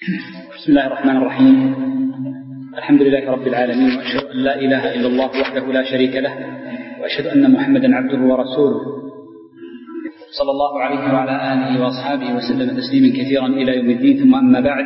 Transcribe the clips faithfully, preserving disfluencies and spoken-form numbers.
بسم الله الرحمن الرحيم. الحمد لله رب العالمين، وأشهد أن لا إله إلا الله وحده لا شريك له، وأشهد أن محمدا عبده ورسوله صلى الله عليه وعلى آله وأصحابه وسلم تسليما كثيرا إلى يوم الدين. ثم أما بعد،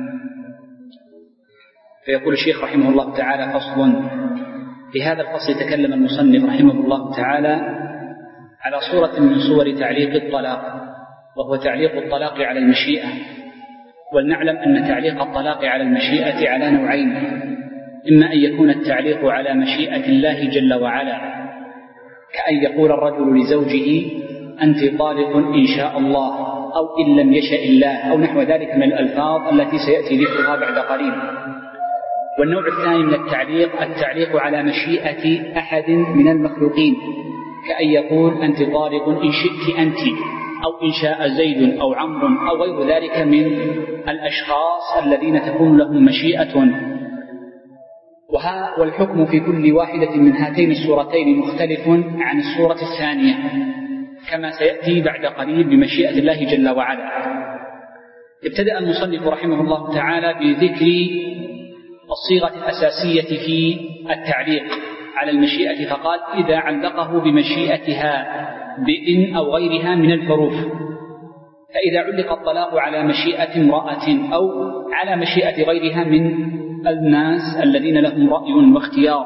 فيقول الشيخ رحمه الله تعالى: فصل. في هذا الفصل تكلم المصنف رحمه الله تعالى على صورة من صور تعليق الطلاق، وهو تعليق الطلاق على المشيئة. ولنعلم أن تعليق الطلاق على المشيئة على نوعين: إما أن يكون التعليق على مشيئة الله جل وعلا، كأن يقول الرجل لزوجه: أنت طالق إن شاء الله، أو إن لم يشاء الله، أو نحو ذلك من الألفاظ التي سيأتي ذكرها بعد قليل. والنوع الثاني من التعليق التعليق على مشيئة أحد من المخلوقين، كأن يقول: أنت طالق إن شئت أنت، أو إن شاء زيد أو عمرو، أو غير ذلك من الأشخاص الذين تكون لهم مشيئة. وها والحكم في كل واحدة من هاتين الصورتين مختلف عن الصورة الثانية، كما سيأتي بعد قليل بمشيئة الله جل وعلا. ابتدأ المصنف رحمه الله تعالى بذكر الصيغة الأساسية في التعليق على المشيئة، فقال: إذا علقه بمشيئتها بإن أو غيرها من الحروف. فإذا علق الطلاق على مشيئة امرأة أو على مشيئة غيرها من الناس الذين لهم رأي واختيار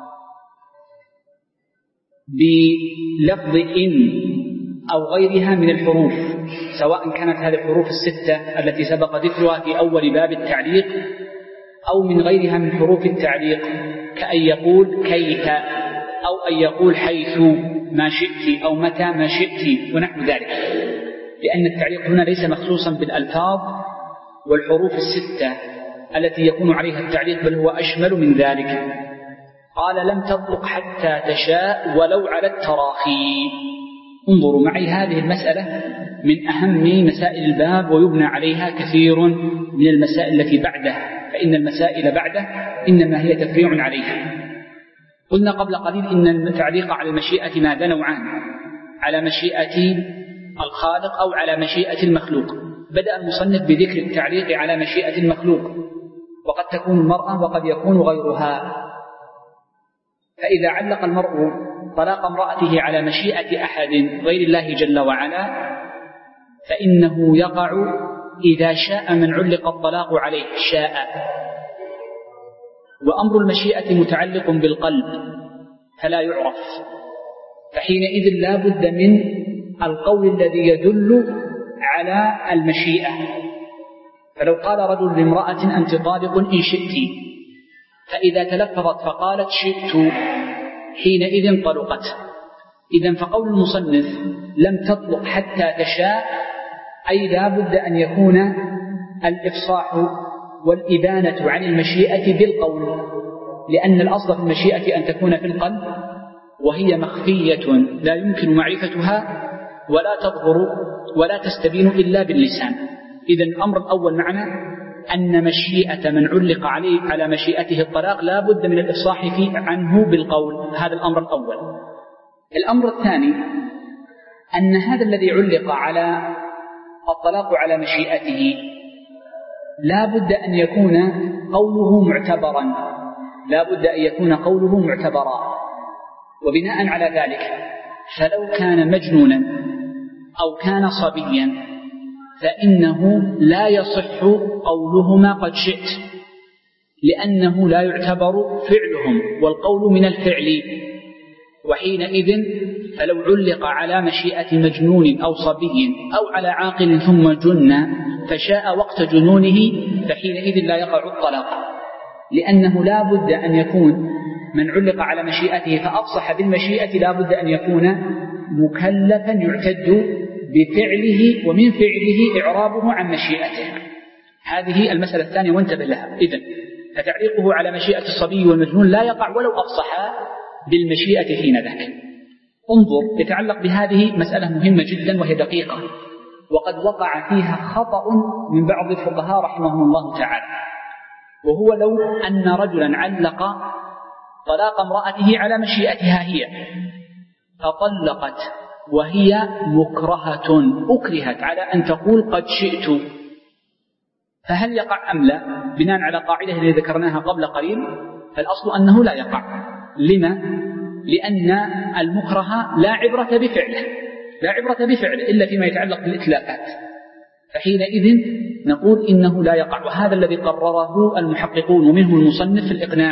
بلفظ إن أو غيرها من الحروف، سواء كانت هذه الحروف الستة التي سبق ذكرها في أول باب التعليق، أو من غيرها من حروف التعليق، كأن يقول كيف، أو أن يقول حيث ما شئت، أو متى ما شئت، ونحو ذلك. لأن التعليق هنا ليس مخصوصا بالألفاظ والحروف الستة التي يكون عليها التعليق، بل هو أشمل من ذلك. قال: لم تطلق حتى تشاء ولو على التراخي. انظروا معي، هذه المسألة من أهم مسائل الباب، ويبنى عليها كثير من المسائل التي بعده، فإن المسائل بعده إنما هي تفريع عليها. قلنا قبل قليل إن التعليق على المشيئة ماذا؟ نوعان: على مشيئة الخالق أو على مشيئة المخلوق. بدأ المصنف بذكر التعليق على مشيئة المخلوق، وقد تكون المرأة وقد يكون غيرها. فإذا علق المرء طلاق امرأته على مشيئة أحد غير الله جل وعلا، فإنه يقع إذا شاء من علق الطلاق عليه شاء. وأمر المشيئة متعلق بالقلب فلا يعرف، فحينئذ لا بد من القول الذي يدل على المشيئة. فلو قال رجل لامرأة: أنت طالق إن شئت، فإذا تلفظت فقالت شئت، حينئذ طلقت. إذن فقول المصنف لم تطلق حتى تشاء، أي لا بد أن يكون الإفصاح والإبانة عن المشيئة بالقول، لأن الأصل في المشيئة أن تكون في القلب، وهي مخفية لا يمكن معرفتها ولا تظهر ولا تستبين إلا باللسان. إذن الأمر الأول معنا أن مشيئة من علق عليه على مشيئته الطلاق لا بد من الإفصاح فيه عنه بالقول، هذا الأمر الأول. الأمر الثاني أن هذا الذي علق على الطلاق على مشيئته لا بد أن يكون قوله معتبرا، لا بد أن يكون قوله معتبرا. وبناء على ذلك فلو كان مجنونا أو كان صبيا فإنه لا يصح قولهما قد شئت، لأنه لا يعتبر فعلهم، والقول من الفعل. وحينئذ فلو علق على مشيئة مجنون أو صبي أو على عاقل ثم جن فشاء وقت جنونه، فحينئذ لا يقع الطلاق، لأنه لا بد أن يكون من علق على مشيئته فأفصح بالمشيئة لا بد أن يكون مكلفا يعتد بفعله، ومن فعله إعرابه عن مشيئته. هذه المسألة الثانية وانتبه لها. إذن فتعليقه على مشيئة الصبي والمجنون لا يقع ولو أفصح بالمشيئة حين ذاك. انظر، يتعلق بهذه مسألة مهمة جدا وهي دقيقة، وقد وقع فيها خطأ من بعض الفقهاء رحمهم الله تعالى، وهو لو أن رجلا علق طلاق امرأته على مشيئتها هي، فطلقت وهي مكرهة، أكرهت على أن تقول قد شئت، فهل يقع أم لا؟ بناء على قاعدة اللي ذكرناها قبل قليل، فالأصل أنه لا يقع. لما؟ لأن المكره لا عبرة بفعله، لا عبرة بفعله إلا فيما يتعلق بالإتلافات، فحينئذ نقول إنه لا يقع. وهذا الذي قرره المحققون ومنهم المصنف في الإقناع.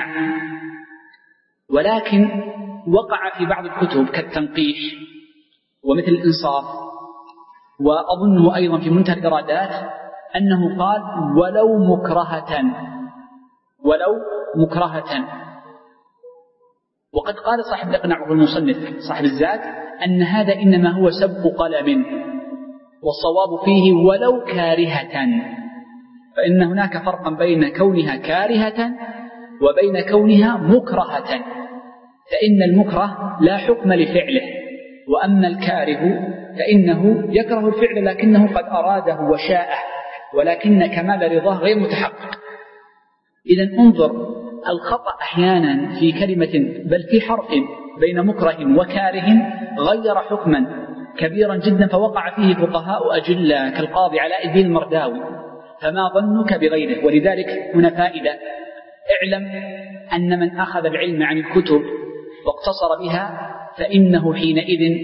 ولكن وقع في بعض الكتب كالتنقيح ومثل الإنصاف، وأظنه أيضا في منتهى الإرادات، أنه قال ولو مكرهة، ولو مكرهة. وقد قال صاحب الإقناع والمصنف صاحب الزاد أن هذا إنما هو سبق قلم، والصواب فيه ولو كارهة، فإن هناك فرقا بين كونها كارهة وبين كونها مكرهة، فإن المكره لا حكم لفعله، وأما الكاره فإنه يكره الفعل لكنه قد أراده وشاءه، ولكن كمال رضاه غير متحقق. إذن انظر الخطأ أحيانا في كلمة بل في حرف بين مكره وكاره غير حكما كبيرا جدا، فوقع فيه فقهاء أجلة كالقاضي علاء الدين المرداوي، فما ظنك بغيره؟ ولذلك هنا فائدة: اعلم أن من أخذ العلم عن الكتب واقتصر بها فإنه حينئذ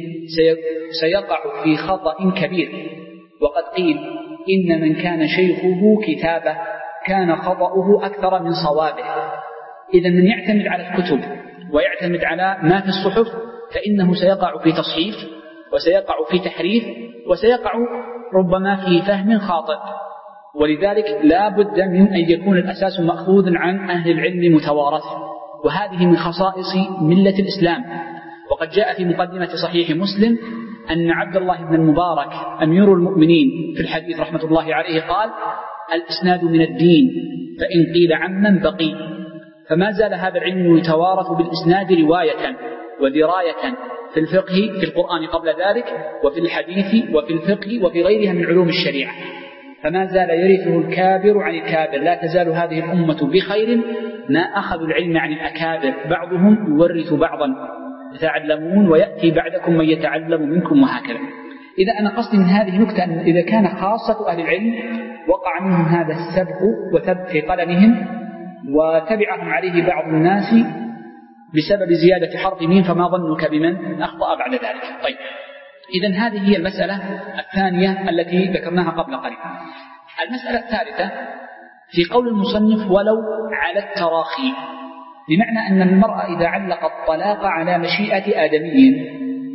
سيقع في خطأ كبير. وقد قيل إن من كان شيخه كتابه كان خطأه أكثر من صوابه. إذا من يعتمد على الكتب ويعتمد على ما في الصحف فإنه سيقع في تصحيف، وسيقع في تحريف، وسيقع ربما في فهم خاطئ. ولذلك لا بد من أن يكون الأساس مأخوذ عن أهل العلم متوارث، وهذه من خصائص ملة الإسلام. وقد جاء في مقدمة صحيح مسلم أن عبد الله بن المبارك أمير المؤمنين في الحديث رحمة الله عليه قال: الإسناد من الدين، فإن قيل عمن بقي. فما زال هذا العلم يتوارث بالإسناد رواية ودراية في الفقه في القرآن قبل ذلك، وفي الحديث وفي الفقه وفي غيرها من علوم الشريعة، فما زال يرثه الكابر عن الكابر. لا تزال هذه الأمة بخير ما أخذوا العلم عن الأكابر، بعضهم يورث بعضا، يتعلمون ويأتي بعدكم من يتعلم منكم، وهكذا. إذا أنا قصدي من هذه نكتة أن إذا كان خاصة أهل العلم وقع منهم هذا السبق وثبت في قلمهم وتبعهم عليه بعض الناس بسبب زيادة حرف ميم، فما ظنك بمن أخطأ بعد ذلك؟ طيب، إذن هذه هي المسألة الثانية التي ذكرناها قبل قليل. المسألة الثالثة في قول المصنف ولو على التراخي، بمعنى أن المرأة إذا علق الطلاق على مشيئة آدمي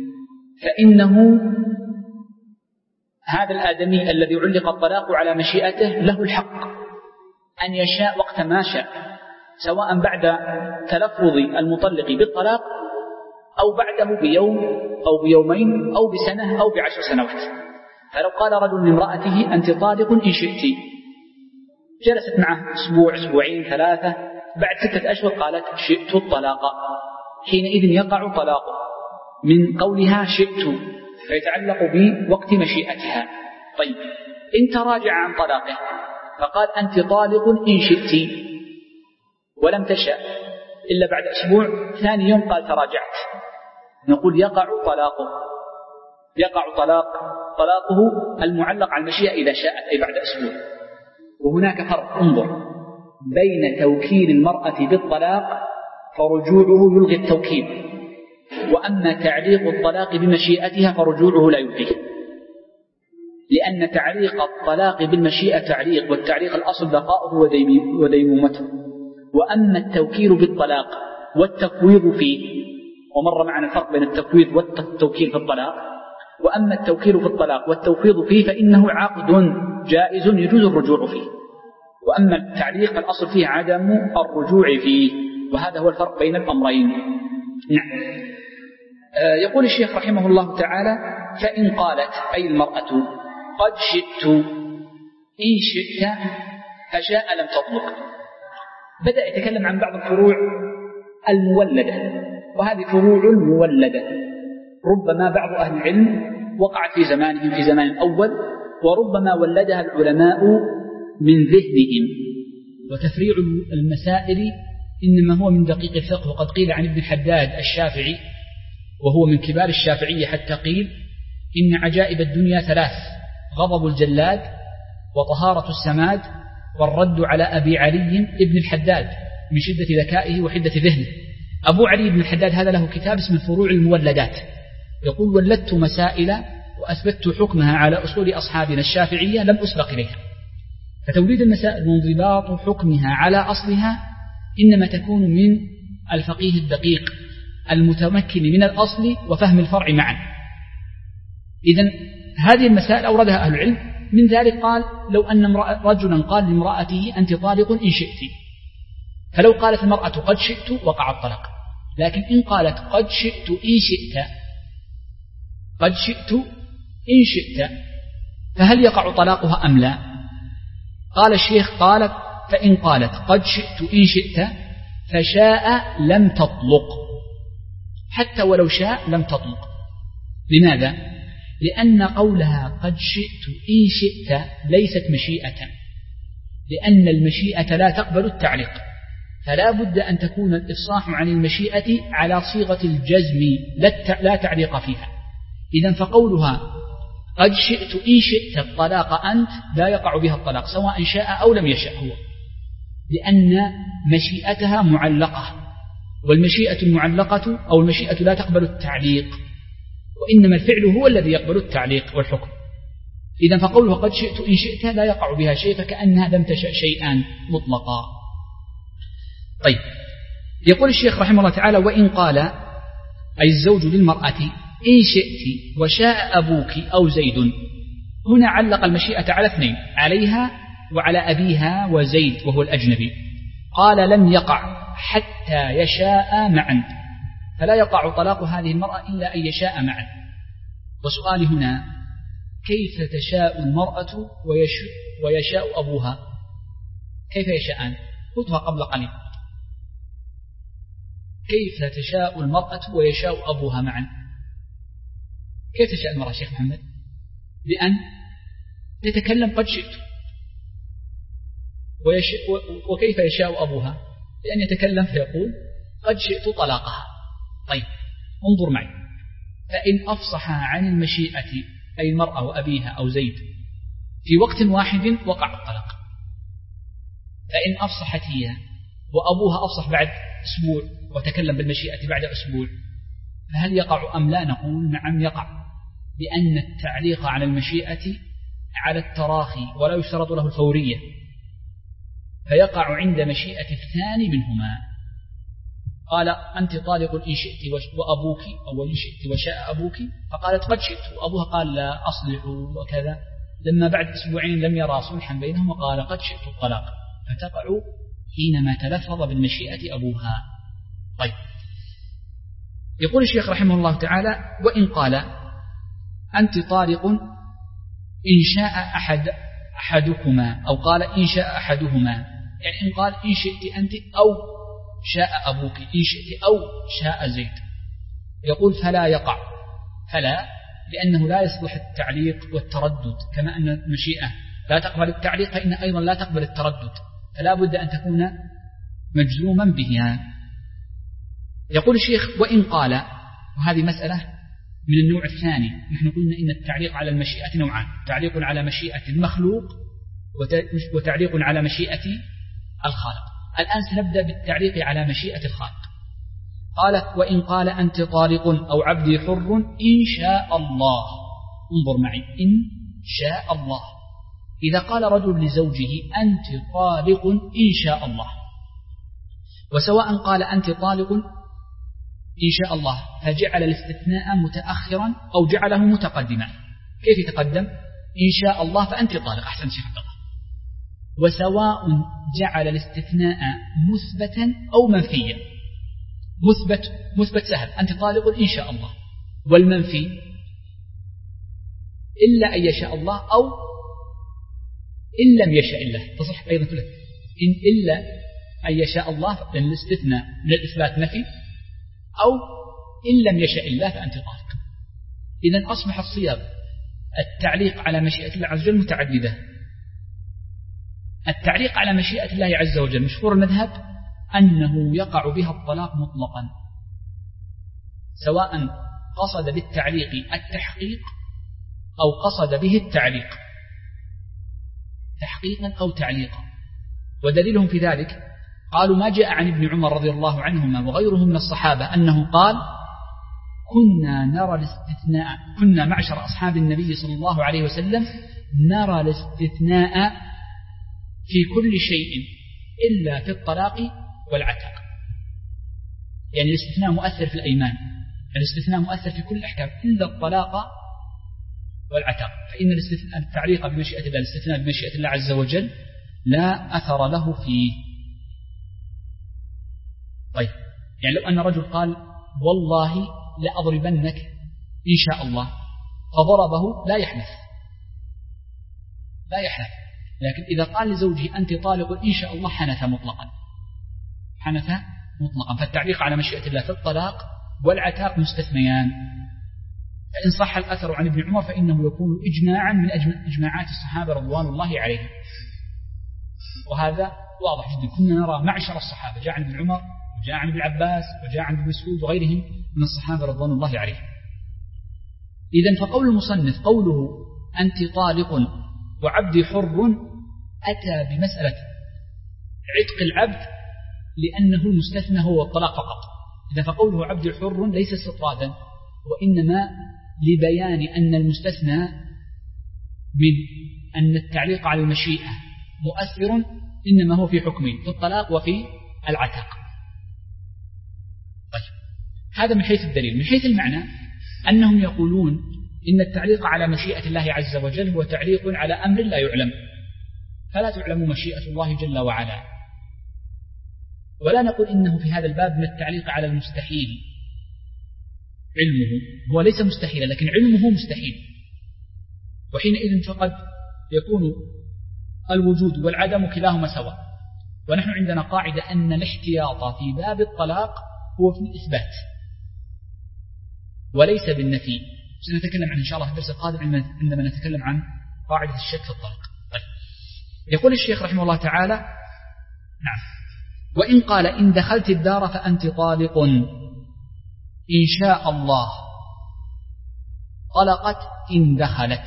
فإنه هذا الآدمي الذي علق الطلاق على مشيئته له الحق أن يشاء وقت ما شاء، سواء بعد تلفظ المطلق بالطلاق أو بعده بيوم أو بيومين أو بسنة أو بعشر سنوات. فلو قال رجل لامرأته أنت طالق إن شئت، جلست معه أسبوع أسبوعين ثلاثة، بعد ستة أشهر قالت شئت الطلاق، حينئذ يقع طلاقه من قولها شئت، فيتعلق بوقت مشيئتها. طيب، إن تراجع عن طلاقه فقال أنت طالق إن شئت ولم تشاء إلا بعد أسبوع، ثاني يوم قال تراجعت، نقول يقع طلاقه، يقع طلاق طلاقه المعلق على المشيئة إذا شاءت أي بعد أسبوع. وهناك فرق، انظر، بين توكيل المرأة بالطلاق فرجوعه يلغي التوكيل، وأما تعليق الطلاق بمشيئتها فرجوعه لا يلغيه، لأن تعليق الطلاق بالمشيئة تعليق، والتعليق الأصل بقاؤه وديمومته. وأما التوكيل بالطلاق والتفويض فيه، ومر معنا الفرق بين التفويض والتوكيل في الطلاق، وأما التوكيل في الطلاق والتوفيض فيه فإنه عقد جائز يجوز الرجوع فيه، وأما التعليق الأصل فيه عدم الرجوع فيه، وهذا هو الفرق بين الأمرين. نعم. يقول الشيخ رحمه الله تعالى: فإن قالت أي المرأة قد شئت إن شئت فشاء لم تطلق، بدأ يتكلم عن بعض الفروع المولدة، وهذه فروع مولدة ربما بعض أهل العلم وقعت في زمانهم في زمان الأول، وربما ولدها العلماء من ذهنهم. وتفريع المسائل إنما هو من دقيق الفقه. وقد قيل عن ابن حداد الشافعي وهو من كبار الشافعية حتى قيل إن عجائب الدنيا ثلاث: غضب الجلاد، وطهارة السماد، والرد على أبي علي ابن الحداد من شدة ذكائه وحدة ذهنه. أبو علي بن الحداد هذا له كتاب اسمه فروع المولدات، يقول: ولدت مسائل وأثبتت حكمها على أصول أصحابنا الشافعية لم أسبق إليها. فتوليد المسائل وانضباط حكمها على أصلها إنما تكون من الفقيه الدقيق المتمكن من الأصل وفهم الفرع معا. إذن هذه المسائل أوردها أهل العلم، من ذلك قال: لو أن رجلا قال لامرأته أنت طالق إن شئت، فلو قالت المرأة قد شئت وقع الطلاق، لكن إن قالت قد شئت إن شئت قد شئت إن شئت فهل يقع طلاقها أم لا؟ قال الشيخ: قالت فإن قالت قد شئت إن شئت فشاء لم تطلق، حتى ولو شاء لم تطلق. لماذا؟ لأن قولها قد شئت إن شئت ليست مشيئة، لأن المشيئة لا تقبل التعليق، فلا بد أن تكون الإفصاح عن المشيئة على صيغة الجزم لا تعليق فيها. إذن فقولها قد شئت إن شئت الطلاق أنت لا يقع بها الطلاق سواء شاء أو لم يشاء هو، لأن مشيئتها معلقة، والمشيئة المعلقة أو المشيئة لا تقبل التعليق، وإنما الفعل هو الذي يقبل التعليق والحكم. إذن فقولها قد شئت إن شئت لا يقع بها شيء، فكأنها لم تشأ شيئا مطلقا. طيب، يقول الشيخ رحمه الله تعالى: وإن قال أي الزوج للمرأة إن شئت وشاء أبوك أو زيد، هنا علق المشيئة على اثنين، عليها وعلى أبيها وزيد وهو الأجنبي. قال: لم يقع حتى يشاء معا، فلا يقع طلاق هذه المرأة إلا أن يشاء معا. وسؤال هنا: كيف تشاء المرأة ويشاء أبوها؟ كيف يشاءان؟ خذها قبل قليل. كيف تشاء المرأة ويشاء أبوها معا؟ كيف تشاء المرأة شيخ محمد؟ بأن تتكلم قد شئت. وكيف يشاء أبوها؟ بأن يتكلم فيقول قد شئت طلاقها. طيب، انظر معي، فإن أفصح عن المشيئة أي المرأة وأبيها أو زيد في وقت واحد وقع الطلاق. فإن أفصحت هي وأبوها أفصح بعد أسبوع وتكلم بالمشيئة بعد أسبوع، فهل يقع أم لا؟ نقول نعم يقع، لأن التعليق على المشيئة على التراخي ولا يشترط له الفورية، فيقع عند مشيئة الثاني منهما. قال: أنت طالق إن شئت وأبوك، أو إن شئت وشاء أبوك، فقالت قد شئت، وأبوها قال: لا أصلح وكذا. لما بعد أسبوعين لم يرى صلحا بينهم وقال قد شئت الطلاق، فتقع حينما تلفظ بالمشيئة أبوها. طيب، يقول الشيخ رحمه الله تعالى: وإن قال أنت طالق إن شاء أحد أحدكما، أو قال إن شاء أحدهما، يعني إن قال إن شئت أنت أو شاء أبوك، إن شئت أو شاء زيد، يقول فلا يقع. فلا، لأنه لا يصلح التعليق والتردد، كما أن المشيئة لا تقبل التعليق فإن أيضا لا تقبل التردد، فلا بد أن تكون مجزوما بها. يقول الشيخ: وإن قال، وهذه مسألة من النوع الثاني. نحن قلنا إن التعليق على المشيئة نوعان: تعليق على مشيئة المخلوق وتعليق على مشيئة الخالق. الآن سنبدأ بالتعليق على مشيئة الخالق. قالت: وإن قال أنت طالق أو عبدي حر إن شاء الله. انظر معي، إن شاء الله. إذا قال رجل لزوجه أنت طالق إن شاء الله، وسواء قال أنت طالق إن شاء الله فجعل الاستثناء متأخرا أو جعله متقدما. كيف يتقدم؟ إن شاء الله فأنت طالق، أحسن شيء الله. وسواء جعل الاستثناء مثبتا أو منفيا. مثبت مثبت سهل، أنت طالق إن شاء الله، والمنفي إلا أن يشاء الله أو إن لم يشاء الله، تصح أيضا كلها. إن إلا أن يشاء الله لأن الاستثناء من الإثبات نفي، أو إن لم يشاء الله فأنت طالق. إذن أصبح الصيغ التعليق على مشيئة الله عز وجل متعددة. التعليق على مشيئة الله عز وجل مشهور المذهب أنه يقع بها الطلاق مطلقا، سواء قصد بالتعليق التحقيق أو قصد به التعليق، تحقيقا أو تعليقا. ودليلهم في ذلك قالوا ما جاء عن ابن عمر رضي الله عنهما وغيره من الصحابة أنه قال كنا نرى الاستثناء كنا معشر أصحاب النبي صلى الله عليه وسلم نرى الاستثناء في كل شيء إلا في الطلاق والعتق. يعني الاستثناء مؤثر في الأيمان، الاستثناء مؤثر في كل الأحكام إلا الطلاق والعتق، فإن التعليق بمشيئة الله الاستثناء بمشيئة الله عز وجل لا أثر له فيه. طيب، يعني لو أن رجل قال والله لأضربنك إن شاء الله فضربه لا يحنث لا يحنث لكن إذا قال لزوجه أنت طالق إن شاء الله حنث مطلقا حنث مطلقا. فالتعليق على مشيئة الله في الطلاق والعتاق مستثنيان. فإن صح الأثر عن ابن عمر فإنه يكون إجماعا من إجماعات الصحابة رضوان الله عليهم، وهذا واضح جدا. كنا نرى معشر الصحابة، جاء عن ابن عمر وجاء عن ابن عباس وجاء عن ابن مسعود وغيرهم من الصحابة رضوان الله عليهم. إذن فقول المصنف قوله أنت طالق وعبدي حر أتى بمسألة عتق العبد لأنه المستثنى هو الطلاق فقط. إذا فقوله عبدي حر ليس استطرادا، وإنما لبيان أن المستثنى من أن التعليق على المشيئة مؤثر إنما هو في حكمين، في الطلاق وفي العتاق. طيب، هذا من حيث الدليل. من حيث المعنى أنهم يقولون إن التعليق على مشيئة الله عز وجل هو تعليق على أمر لا يعلم، فلا تعلم مشيئة الله جل وعلا. ولا نقول إنه في هذا الباب من التعليق على المستحيل، علمه هو ليس مستحيلا لكن علمه مستحيل، وحينئذ فقد يكون الوجود والعدم كلاهما سواء. ونحن عندنا قاعدة أن الاحتياط في باب الطلاق هو في الإثبات وليس بالنفي، سنتكلم عنه إن شاء الله في الدرس القادم عندما نتكلم عن قاعدة الشك في الطلاق. طيب. يقول الشيخ رحمه الله تعالى نعم وإن قال إن دخلت الدار فأنت طالق إن شاء الله طلقت إن دخلت.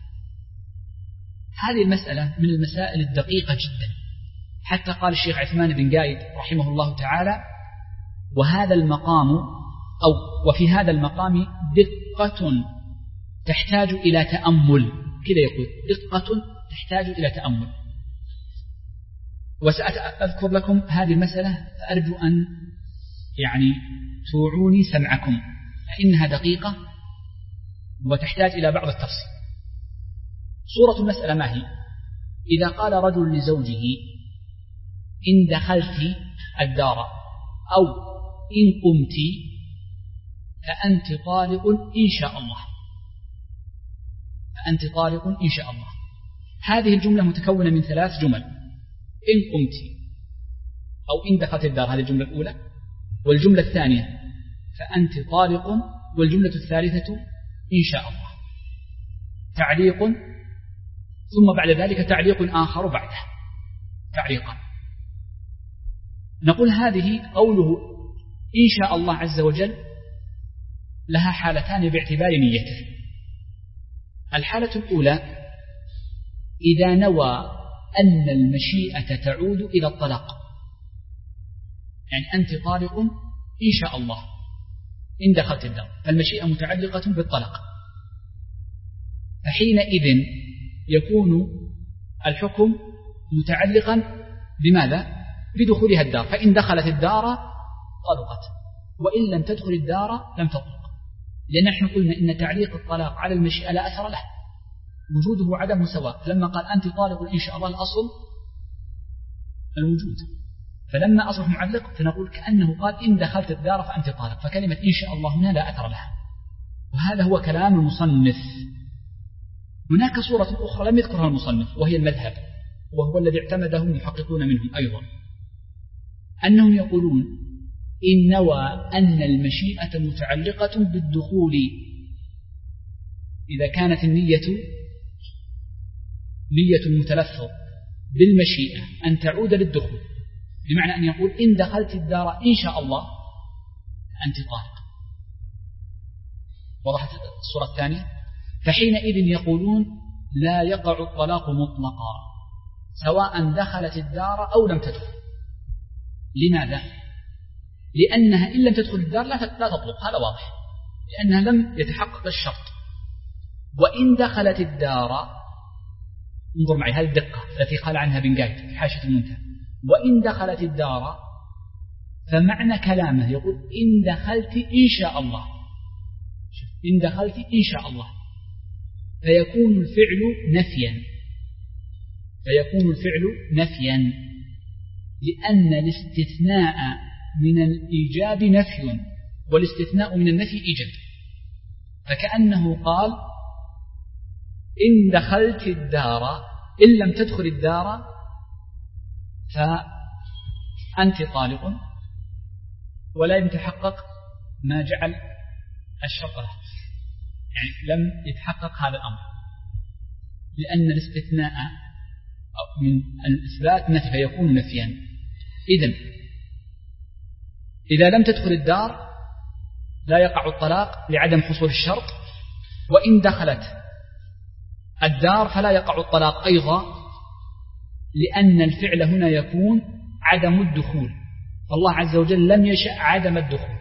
هذه المسألة من المسائل الدقيقة جدا، حتى قال الشيخ عثمان بن قايد رحمه الله تعالى وهذا المقام أو وفي هذا المقام دقة تحتاج إلى تأمل، كذا يقول دقة تحتاج إلى تأمل. وسأذكر لكم هذه المسألة فأرجو أن يعني توعوني سمعكم، فإنها دقيقة وتحتاج إلى بعض التفصيل. صورة المسألة ما هي؟ إذا قال رجل لزوجه إن دخلت الدار أو إن قمت فأنت طالق إن شاء الله، فأنت طالق إن شاء الله. هذه الجملة متكونة من ثلاث جمل: إن قمت أو إن دخلت الدار، هذه الجملة الأولى، والجملة الثانية فأنت طالق، والجملة الثالثة إن شاء الله. تعليق ثم بعد ذلك تعليق آخر بعده، تعليقا. نقول هذه قوله إن شاء الله عز وجل لها حالتان باعتبار نيته. الحالة الأولى إذا نوى أن المشيئة تعود إلى الطلاق، يعني أنت طالق إن شاء الله إن دخلت الدار، فالمشيئة متعلقة بالطلاق، فحينئذ يكون الحكم متعلقا بماذا؟ بدخولها الدار، فإن دخلت الدار طلقت، وإن لم تدخل الدار لم تطلق. لأن نحن قلنا إن تعليق الطلاق على المشيئة لا أثر له، وجوده وعدمه سواء. فلما قال أنت طالق إن شاء الله الأصل الوجود، فلما أصبح معلق فنقول كأنه قال إن دخلت الدار فأنت طالق، فكلمة إن شاء الله هنا لا أثر لها. وهذا هو كلام المصنف. هناك صورة أخرى لم يذكرها المصنف وهي المذهب، وهو الذي اعتمده المحققون منهم أيضا، أنهم يقولون إن نوى أن المشيئة متعلقة بالدخول، إذا كانت النية نية المتلفظ بالمشيئة أن تعود للدخول، بمعنى أن يقول إن دخلت الدار إن شاء الله أنت طالق. وضحت الصورة الثانية؟ فحينئذ يقولون لا يقع الطلاق مطلقا، سواء دخلت الدار أو لم تدخل. لماذا؟ لأنها إن لم تدخل الدار لا تطلق، هذا واضح، لأنها لم يتحقق الشرط. وإن دخلت الدار، انظر معي هذه الدقة التي قال عنها بن قايد في حاشية المنتهى، وإن دخلت الدار فمعنى كلامه يقول إن دخلت إن شاء الله، إن دخلت إن شاء الله، فيكون الفعل نفيا، فيكون الفعل نفيا لأن الاستثناء من الإيجاب نفي، والاستثناء من النفي إيجاب. فكأنه قال إن دخلت الدار، إن لم تدخل الدار فأنت طالق، ولا يتحقق ما جعل الشرط له، يعني لم يتحقق هذا الأمر، لأن الاستثناء من الإثبات نفي فيكون نفيا. إذن إذا لم تدخل الدار لا يقع الطلاق لعدم حصول الشرط، وإن دخلت الدار فلا يقع الطلاق أيضا، لأن الفعل هنا يكون عدم الدخول، فالله عز وجل لم يشأ عدم الدخول،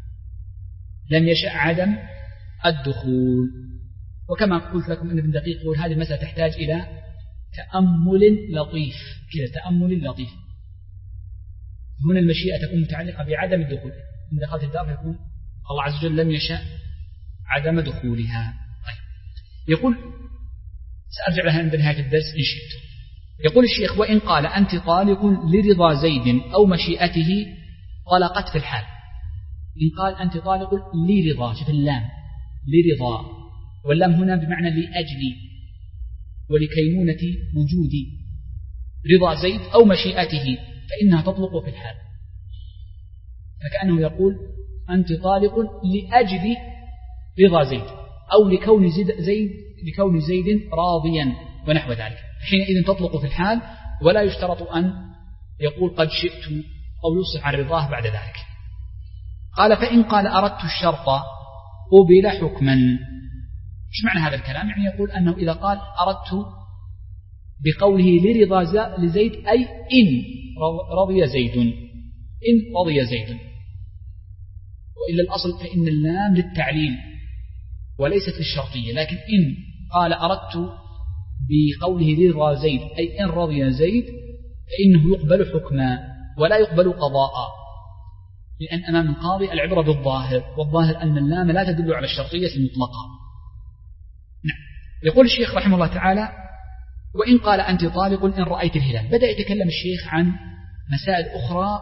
لم يشأ عدم الدخول. وكما قلت لكم أن ابن دقيق يقول هذه المسألة تحتاج إلى تأمل لطيف، كذا تأمل لطيف. هنا المشيئة تكون متعلقة بعدم الدخول، إن دخلت الدار يكون الله عز وجل لم يشأ عدم دخولها. طيب. يقول سأرجع لها عند نهاية الدرس إن شئت. يقول الشيخ وإن قال أنت طالق لرضا زيد أو مشيئته طلقت في الحال. إن قال أنت طالق لرضا، شوف اللام لرضا، واللام هنا بمعنى لأجلي ولكينونة وجودي، رضا زيد أو مشيئته فإنها تطلق في الحال. فكأنه يقول أنت طالق لأجل رضا زيد أو لكون زيد, زيد لكون زيد راضيا ونحو ذلك، حينئذ تطلق في الحال، ولا يشترط أن يقول قد شئت أو يصح عن رضاه بعد ذلك. قال فإن قال أردت الشرط قبل حكما. إيش معنى هذا الكلام؟ يعني يقول أنه إذا قال أردت بقوله لرضا لزيد أي إن رضي زيد، إن رضي زيد، وإلا الأصل فإن اللام للتعليل وليست للشرطية، لكن إن قال أردت بقوله لرضا زيد أي إن رضي زيد فإنه يقبل حكما ولا يقبل قضاء، لأن أمام القاضي العبرة بالظاهر، والظاهر أن اللام لا تدل على الشرطية المطلقة. نعم. يقول الشيخ رحمه الله تعالى وإن قال أنت طالق إن رأيت الهلال. بدأ يتكلم الشيخ عن مسائل أخرى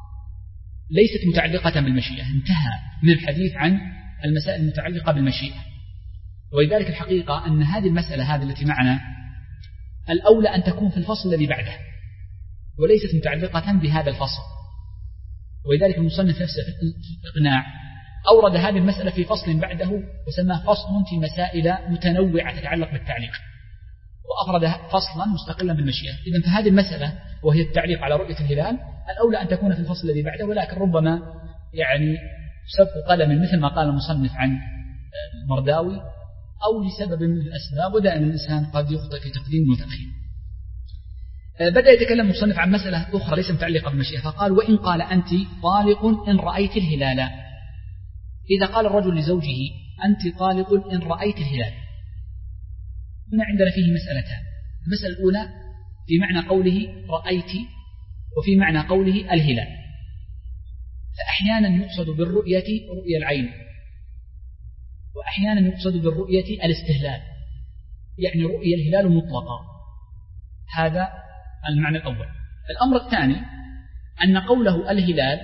ليست متعلقة بالمشيئة، انتهى من الحديث عن المسائل المتعلقة بالمشيئة، ولذلك الحقيقة أن هذه المسألة هذه التي معنا الأولى أن تكون في الفصل الذي بعده وليست متعلقة بهذا الفصل، ولذلك المصنف نفسه في الإقناع أورد هذه المسألة في فصل بعده وسماه فصل في مسائل متنوعة تتعلق بالتعليق، وأفرد فصلا مستقلا بالمشيئة. إذن فهذه المسألة وهي التعليق على رؤية الهلال الأولى أن تكون في الفصل الذي بعده، ولكن ربما يعني سبق قلم مثل ما قال المصنف عن المرداوي أو لسبب من الأسباب، ودائما الإنسان قد يخطئ في تقديم وتأخير. بدأ يتكلم المصنف عن مسألة أخرى ليس متعلقة بالمشيئة، فقال وإن قال أنت طالق إن رأيت الهلال. إذا قال الرجل لزوجه أنت طالق إن رأيت الهلال، هنا عندنا فيه مسألتان. المسألة الأولى في معنى قوله رأيت وفي معنى قوله الهلال، فأحيانا يقصد بالرؤية رؤية العين، وأحيانا يقصد بالرؤية الاستهلال، يعني رؤية الهلال مطلقة. هذا المعنى الأول. الأمر الثاني أن قوله الهلال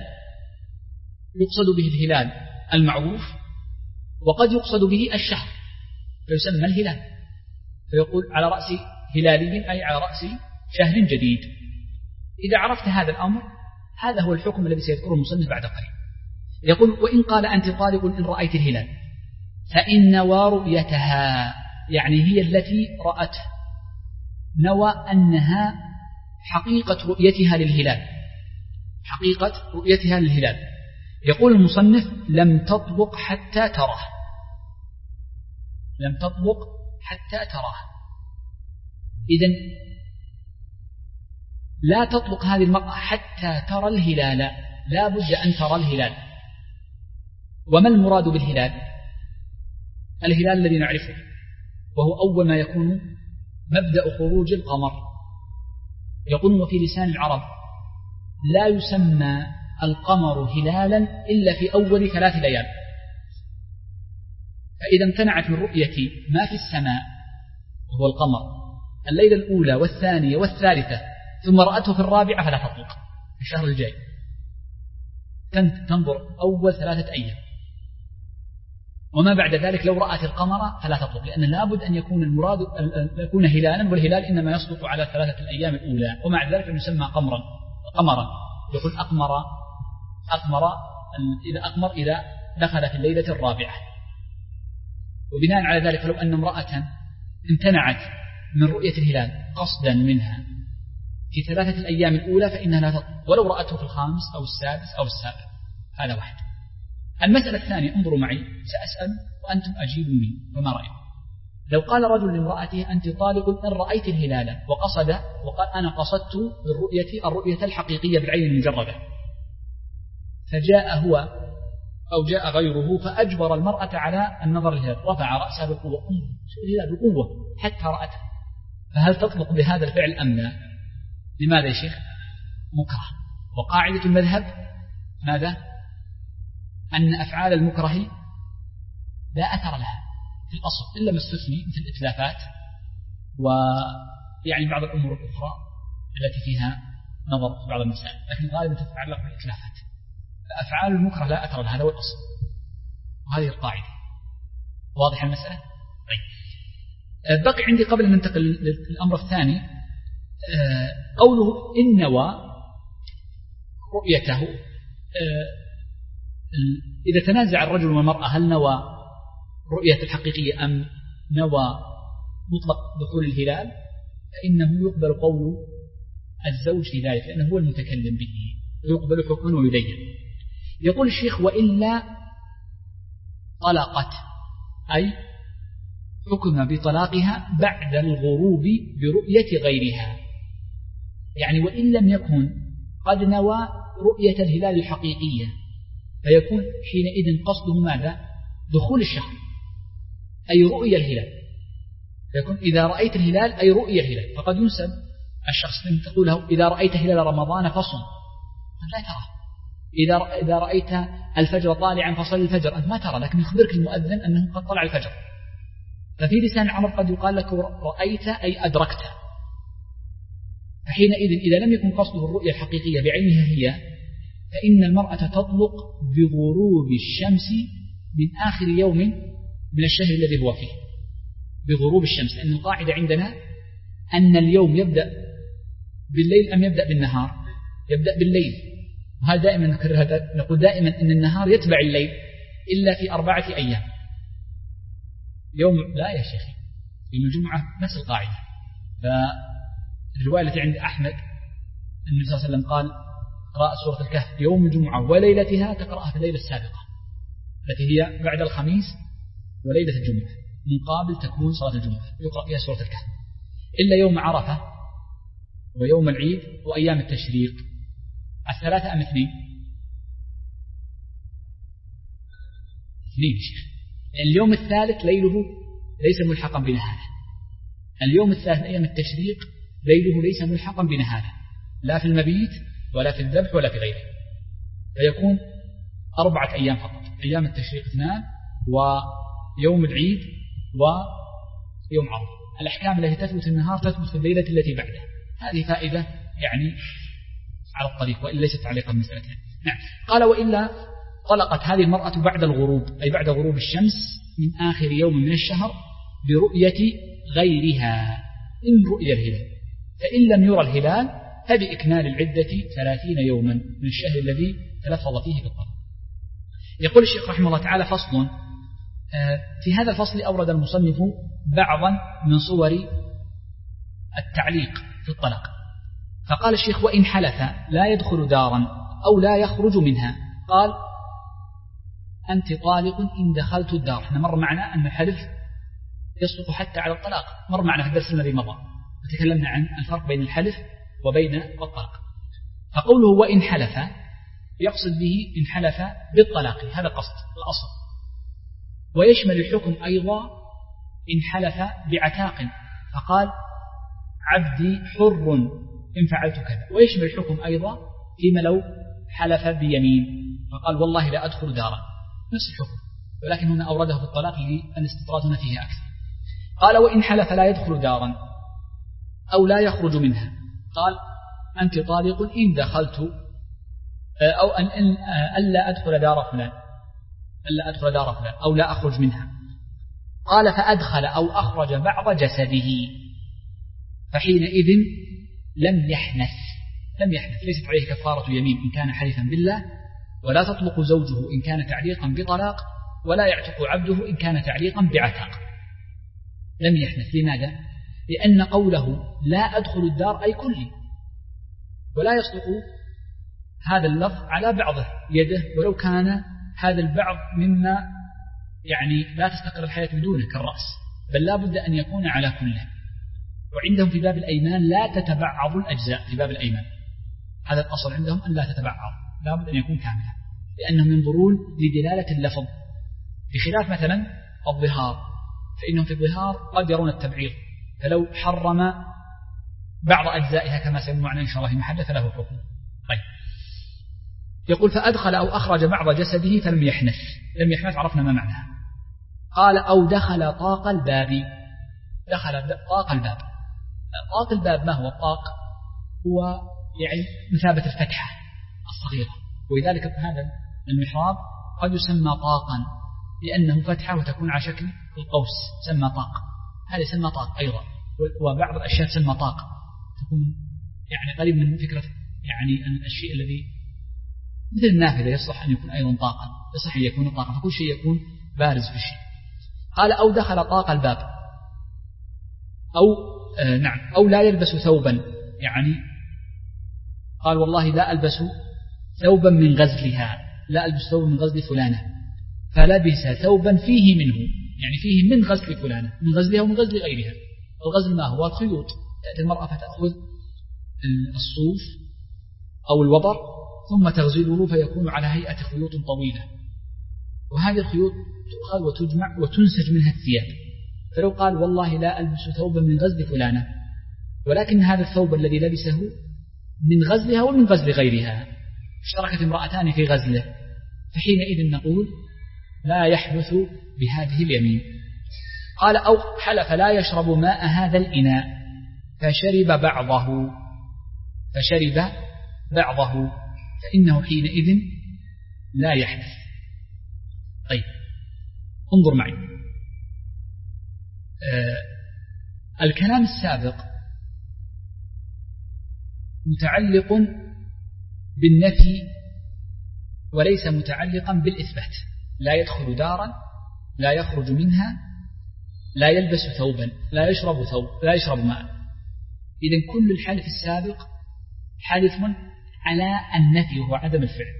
يقصد به الهلال المعروف، وقد يقصد به الشهر فيسمى الهلال، فيقول على رأس هلالي أي على رأس شهر جديد. إذا عرفت هذا الأمر هذا هو الحكم الذي سيذكره المصنف بعد قليل. يقول وإن قال أنت طالق إن رأيت الهلال فإن نوى رؤيتها، يعني هي التي رأته، نوى أنها حقيقة رؤيتها للهلال، حقيقة رؤيتها للهلال. يقول المصنف لم تطبق حتى تراه، لم تطبق حتى تراه. إذن لا تطلق هذه المرأة حتى ترى الهلال، لا بد أن ترى الهلال. وما المراد بالهلال؟ الهلال الذي نعرفه، وهو أول ما يكون مبدأ خروج القمر. يقول وفي لسان العرب لا يسمى القمر هلالا إلا في أول ثلاث ليال، فإذا امتنعت من رؤية ما في السماء وهو القمر الليلة الأولى والثانية والثالثة ثم رأته في الرابعة فلا تطلق في الشهر الجاي، تنظر أول ثلاثة أيام، وما بعد ذلك لو رأت القمر فلا تطلق، لأن لابد أن يكون المراد يكون هلالا، والهلال إنما يصدق على ثلاثة الأيام الأولى، ومع ذلك يسمى قمرا قمرا يقول أقمر أقمر إذا أقمر إذا دخل في الليلة الرابعة. وبناء على ذلك لو أن امرأة امتنعت من رؤية الهلال قصدا منها في ثلاثة الأيام الأولى فإنها لا تطلق، ولو رأته في الخامس أو السادس أو السابع. هذا واحد. المسألة الثانية، انظروا معي سأسأل وأنتم أجيبوني فما رأيكم. لو قال رجل لامرأته أنت طالق إن رأيت الهلال، وقصد وقال أنا قصدت بالرؤية الرؤية الحقيقية بالعين المجردة، فجاء هو أو جاء غيره فأجبر المرأة على النظر للهلال، رفع رأسها بالقوة الهلال بالقوة حتى رأته، فهل تطلق بهذا الفعل أم لا؟ لماذا يا شيخ؟ مكره. وقاعدة المذهب ماذا؟ أن أفعال المكره لا أثر لها في الأصل إلا ما استثني مثل الإتلافات ويعني بعض الأمور الأخرى التي فيها نظر في بعض المسائل، لكن غالبا تتعلق بالإتلافات. فأفعال المكره لا أثر لها، هذا هو الأصل، وهذه القاعدة. واضح المسألة؟ طيب. بقي عندي قبل أن ننتقل للأمر الثاني قوله إن نوى رؤيته. إذا تنازع الرجل والمرأة هل نوى رؤية الحقيقية أم نوى مطلق دخول الهلال، فإنه يقبل قول الزوج في ذلك لأنه هو المتكلم به، ويقبل حكما ويدين. يقول الشيخ وإلا طلقت، أي حكم بطلاقها بعد الغروب برؤية غيرها، يعني وإن لم يكن قد نوى رؤية الهلال الحقيقية فيكون حينئذ قصده ماذا؟ دخول الشهر، أي رؤية الهلال، فيكون إذا رأيت الهلال أي رؤية الهلال. فقد ينسب الشخص من تقول له إذا رأيت هلال رمضان فصم، لا ترى. إذا إذا رأيت الفجر طالعا فصل الفجر، أنت ما ترى، لكن يخبرك المؤذن أنه قد طلع الفجر. ففي لسان العرب قد يقال لك رأيت أي أدركت، فحينئذ إذا لم يكن قصده الرؤية الحقيقية بعينها هي، فإن المرأة تطلق بغروب الشمس من آخر يوم من الشهر الذي هو فيه، بغروب الشمس، لأن القاعدة عندنا أن اليوم يبدأ بالليل أم يبدأ بالنهار؟ يبدأ بالليل، وهذا دائما نكررها، نقول دائما أن النهار يتبع الليل إلا في أربعة أيام. يوم لا يا شيخي، يوم الجمعة نفس القاعدة. فالرواية التي عند أحمد النبي صلى الله عليه وسلم قال قراءة سورة الكهف يوم الجمعة وليلتها تقرأها في الليلة السابقة التي هي بعد الخميس وليلة الجمعة، من قابل تكون صلاة الجمعة يقرأ فيها سورة الكهف، إلا يوم عرفة ويوم العيد وأيام التشريق. الثلاثة أم اثنين؟ اثنين شيخ. اليوم الثالث ليله ليس ملحقا بنهاره، اليوم الثالث أيام التشريق ليله ليس ملحقا بنهاره، لا في المبيت ولا في الذبح ولا في غيره، فيكون أربعة أيام فقط، أيام التشريق اثنان ويوم العيد ويوم عرفة. الأحكام التي تثبت النهار تثبت في الليلة التي بعدها. هذه فائدة يعني على الطريق، وإلا ليست تعليقا مسألتين. نعم. قال وإلا طلقت هذه المرأة بعد الغروب، أي بعد غروب الشمس من آخر يوم من الشهر برؤية غيرها إن رؤي الهلال، فإن لم يرى الهلال فبإكمال العدة ثلاثين يوما من الشهر الذي تلفظ فيه بالطلاق. يقول الشيخ رحمه الله تعالى فصل. في هذا الفصل أورد المصنف بعضا من صور التعليق في الطلاق، فقال الشيخ وإن حلف لا يدخل دارا أو لا يخرج منها، قال أنت طالق إن دخلت الدار. احنا مر معنا أن الحلف يصدق حتى على الطلاق، مر معنا في الدرس الذي مضى وتكلمنا عن الفرق بين الحلف وبين الطلاق. فقوله وإن حلف يقصد به إن حلف بالطلاق، هذا قصد الأصل. ويشمل الحكم أيضا إن حلف بعتاق فقال عبدي حر إن فعلت كذا، ويشمل الحكم أيضا فيما لو حلف بيمين فقال والله لا أدخل دارا، نفس الحكم، ولكن هنا أورده في الطلاق للاستطراد هنا فيه أكثر. قال وإن حلف لا يدخل دارا أو لا يخرج منها، قال أنت طالق إن دخلت أو أن ألا أدخل دار فلان ألا أدخل دار فلان أو لا أخرج منها. قال فأدخل أو أخرج بعض جسده فحينئذ لم يحنث لم يحنث ليست عليه كفارة يمين إن كان حلفا بالله، ولا تطلق زوجه إن كان تعليقا بطلاق، ولا يعتق عبده إن كان تعليقا بعتاق. لم يحنث. لماذا؟ لأن قوله لا أدخل الدار أي كلي، ولا يصدق هذا اللفظ على بعضه يده ولو كان هذا البعض مما يعني لا تستقر الحياة بدونه كالرأس، بل لا بد أن يكون على كله. وعندهم في باب الأيمان لا تتبعض الأجزاء، في باب الأيمان هذا الأصل عندهم أن لا تتبعض، لا بد أن يكون كاملا، لأنهم ينظرون لدلالة اللفظ، بخلاف مثلا الظهار، فإنهم في الظهار قد يرون التبعيض، فلو حرم بعض أجزائها كما سيكون إن شاء الله في محل فله حكم. طيب، يقول فأدخل أو أخرج بعض جسده فلم يحنث. لم يحنث عرفنا ما معناها. قال أو دخل طاق الباب. دخل طاق الباب. طاق الباب ما هو الطاق؟ هو يعني مثابة الفتحة الصغيرة، ولذلك هذا المحراب قد يسمى طاقا لأنه فتحة وتكون على شكل القوس، سمى طاق، هذا يسمى طاق أيضا. وبعض الأشياء تسمى طاق تكون يعني قريب من فكرة يعني الشيء الذي مثل النافذة يصلح أن يكون أيضا طاقا، يصح أن يكون طاقا، فكل شيء يكون بارز في الشيء. قال أو دخل طاق الباب أو آه نعم أو لا يلبس ثوبا، يعني قال والله لا ألبس ثوبا من غزلها، لا ألبس ثوبا من غزل فلانة، فلبس ثوبا فيه منه، يعني فيه من غزل فلانة، من غزلها ومن غزل غيرها. الغزل ما هو؟ الخيوط، تأتي المرأة فتأخذ الصوف أو الوبر ثم تغزله فيكون على هيئة خيوط طويلة، وهذه الخيوط تؤخذ وتجمع وتنسج منها الثياب. فلو قال والله لا ألبس ثوبا من غزل فلانة، ولكن هذا الثوب الذي لبسه من غزلها ومن غزل غيرها، اشتركت امرأتان في غزله، فحينئذ نقول لا يحدث بهذه اليمين. قال أو حلف لا يشرب ماء هذا الإناء فشرب بعضه فشرب بعضه فإنه حينئذ لا يحدث. طيب، انظر معي. آه الكلام السابق متعلق بالنفي وليس متعلقا بالإثبات. لا يدخل دارا، لا يخرج منها، لا يلبس ثوبا، لا يشرب ثوب، لا يشرب ماء. إذن كل الحلف السابق حلف على النفي وهو عدم الفعل،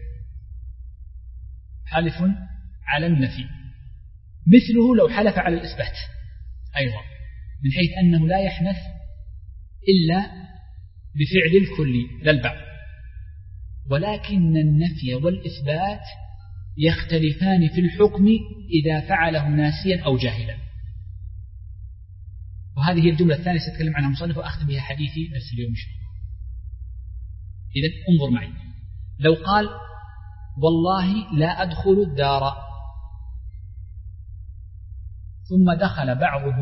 حلف على النفي. مثله لو حلف على الإثبات أيضا، من حيث أنه لا يحنث إلا بفعل الكل لا البعض، ولكن النفي والإثبات يختلفان في الحكم إذا فعله ناسيا أو جاهلا. وهذه هي الجملة الثانية سأتكلم عنها مصنف وأختم بها حديثي بس اليوم إن شاء الله. إذن انظر معي، لو قال والله لا أدخل الدار ثم دخل بعضه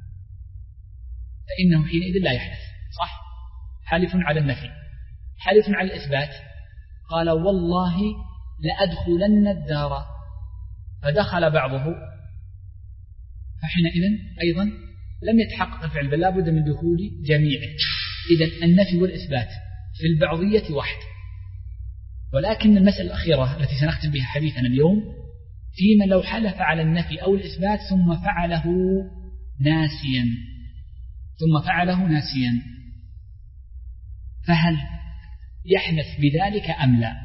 فإنه حينئذ لا يحدث، صح؟ حلف على النفي. حلف على الإثبات، قال والله لأدخلن الدار فدخل بعضه، فحينئذ أيضا لم يتحقق الفعل بل لا بد من دخول جميعه. إذن النفي والإثبات في البعضية واحد. ولكن المسألة الأخيرة التي سنختم بها حديثنا اليوم فيما لو حلف على النفي أو الإثبات ثم فعله ناسيا ثم فعله ناسيا فهل يحنث بذلك أم لا؟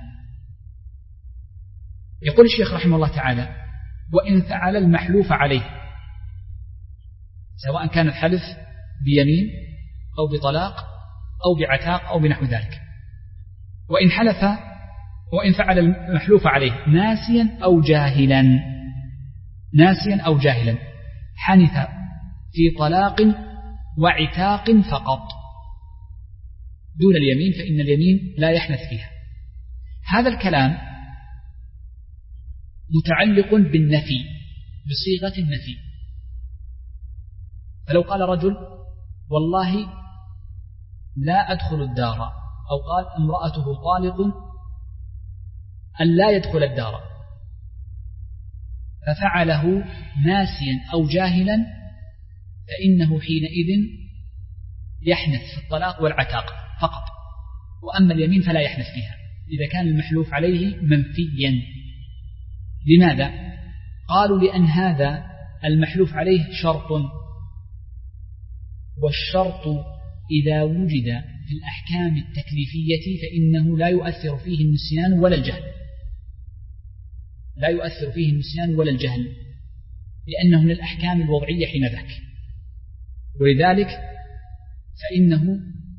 يقول الشيخ رحمه الله تعالى وإن فعل المحلوف عليه، سواء كان الحلف بيمين أو بطلاق أو بعتاق أو بنحو ذلك. وإن حلف وإن فعل المحلوف عليه ناسيا أو جاهلا ناسيا أو جاهلا حنث في طلاق وعتاق فقط دون اليمين، فإن اليمين لا يحنث فيها. هذا الكلام متعلق بالنفي بصيغة النفي. فلو قال رجل والله لا أدخل الدار، أو قال امرأته طالق أن لا يدخل الدار، ففعله ناسيا أو جاهلا، فإنه حينئذ يحنث في الطلاق والعتاق فقط، وأما اليمين فلا يحنث فيها إذا كان المحلوف عليه منفيا. لماذا؟ قالوا لأن هذا المحلوف عليه شرط، والشرط إذا وجد في الأحكام التكليفية فإنه لا يؤثر فيه النسيان ولا الجهل، لا يؤثر فيه النسيان ولا الجهل، لأنه من الأحكام الوضعية حينذاك، ولذلك فإنه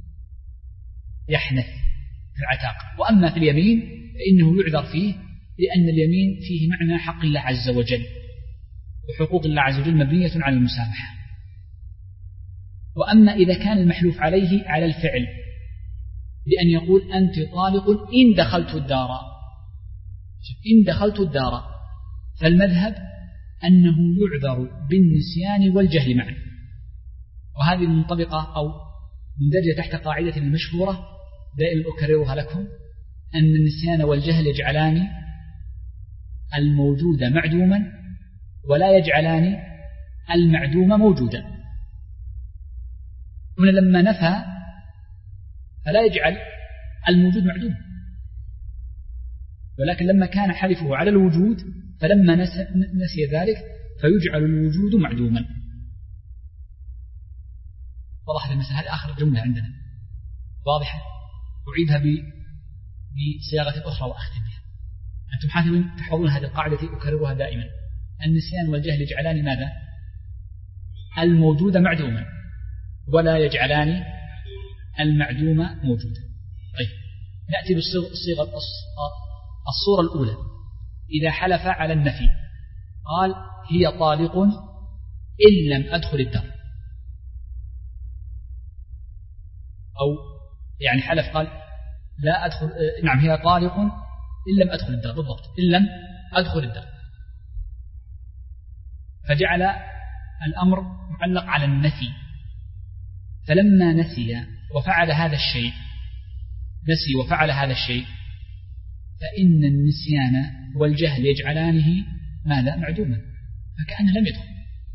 يحنث في العتاق. وأما في اليمين فإنه يعذر فيه، لأن اليمين فيه معنى حق الله عز وجل، وحقوق الله عز وجل مبنية على المسامحة. وأما إذا كان المحلوف عليه على الفعل، بأن يقول أنت طالق إن دخلت الدار، إن دخلت الدار، فالمذهب أنه يعذر بالنسيان والجهل معا. وهذه منطبقة أو مندرجة تحت قاعدة المشهورة دائما أكررها لكم، أن النسيان والجهل يجعلان الموجود معدوما ولا يجعلان المعدوم موجودا. هنا لما نفى فلا يجعل الموجود معدوم، ولكن لما كان حلفه على الوجود فلما نسي ذلك فيجعل الوجود معدوما. وضحت المسألة؟ هذه آخر جملة عندنا واضحة، أعيدها بصياغة أخرى وأختم بها. أنتم حاولون تحفظون هذه القاعدة أكررها دائما، النسيان والجهل يجعلان ماذا؟ الموجود معدوما ولا يجعلان المعدوم موجودا. طيب، نأتي بالصيغة الصورة الأولى. إذا حلف على النفي قال هي طالق إن لم أدخل الدار، أو يعني حلف قال لا أدخل، نعم هي طالق إن لم أدخل الدار، بالضبط إن لم أدخل الدار، فجعل الأمر معلق على النفي. فلما نسي وفعل هذا الشيء نسي وفعل هذا الشيء فإن النسيان والجهل يجعلانه ماذا؟ معدوما، فكأنه لم يدخل.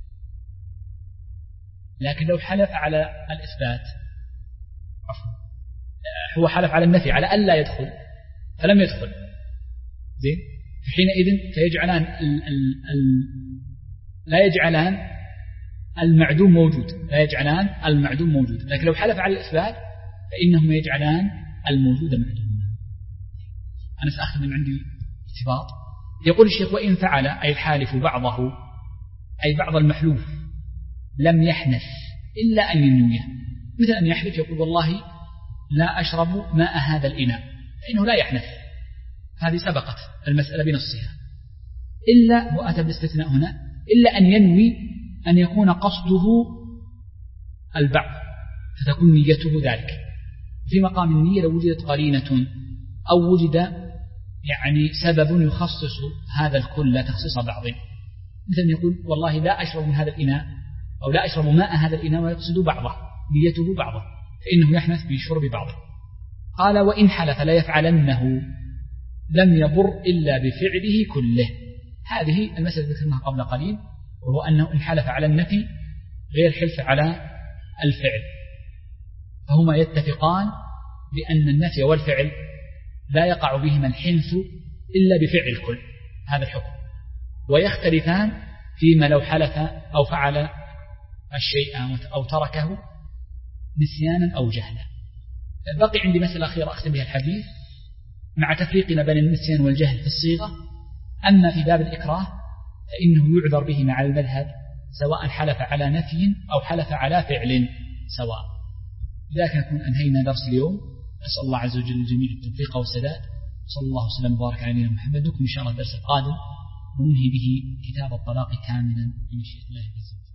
لكن لو حلف على الإثبات، عفوا هو حلف على النفي على أن لا يدخل فلم يدخل، زين، حينئذ فيجعلان ال ال ال لا يجعلان المعدوم موجود، لا يجعلان المعدوم موجود. لكن لو حلف على الإثبات فإنهم يجعلان الموجود معدوما. أنا سأخذ من عندي ارتباط. يقول الشيخ وإن فعل أي الحالف بعضه، أي بعض المحلوف، لم يحنث إلا أن ينويه، مثل أن يحلف يقول والله لا أشرب ماء هذا الإناء، فإنه لا يحنث، هذه سبقت المسألة بنصها، إلا وأتى بالاستثناء هنا، إلا أن ينوي أن يكون قصده البعض فتكون نيته ذلك. في مقام النية لو وجدت قرينة أو وجد يعني سبب يخصص هذا الكل تخصيص بعض، مثل أن يقول والله لا أشرب من هذا الإناء، أو لا أشرب ماء هذا الإناء ويقصد بعضه، نيته بعضه، فإنه يحنث بشرب بعضه. قال وإن حلف لا يفعلنه لم يضر إلا بفعله كله. هذه المسألة ذكرناها قبل قليل، وهو أنه إن حلف على النفي غير حلف على الفعل، فهما يتفقان بأن النفي والفعل لا يقع بهما الحنث إلا بفعل الكل، هذا الحكم، ويختلفان فيما لو حلف أو فعل الشيء أو تركه نسيانا أو جهلا. بقي عندي مسألة أخيرة أختم بها الحديث مع تفريقنا بين النسيان والجهل في الصيغة. أما في باب الإكراه فإنه يعذر به مع المذهب، سواء حلف على نفي أو حلف على فعل سواء. لذلك نكون أنهينا درس اليوم. أسأل الله عز وجل الجميع التوفيق والسداد. صلى الله وسلم وبارك على نبينا محمد. وكم إن شاء الله الدرس القادم وننهي به كتاب الطلاق كاملا بمشيئة الله عز وجل.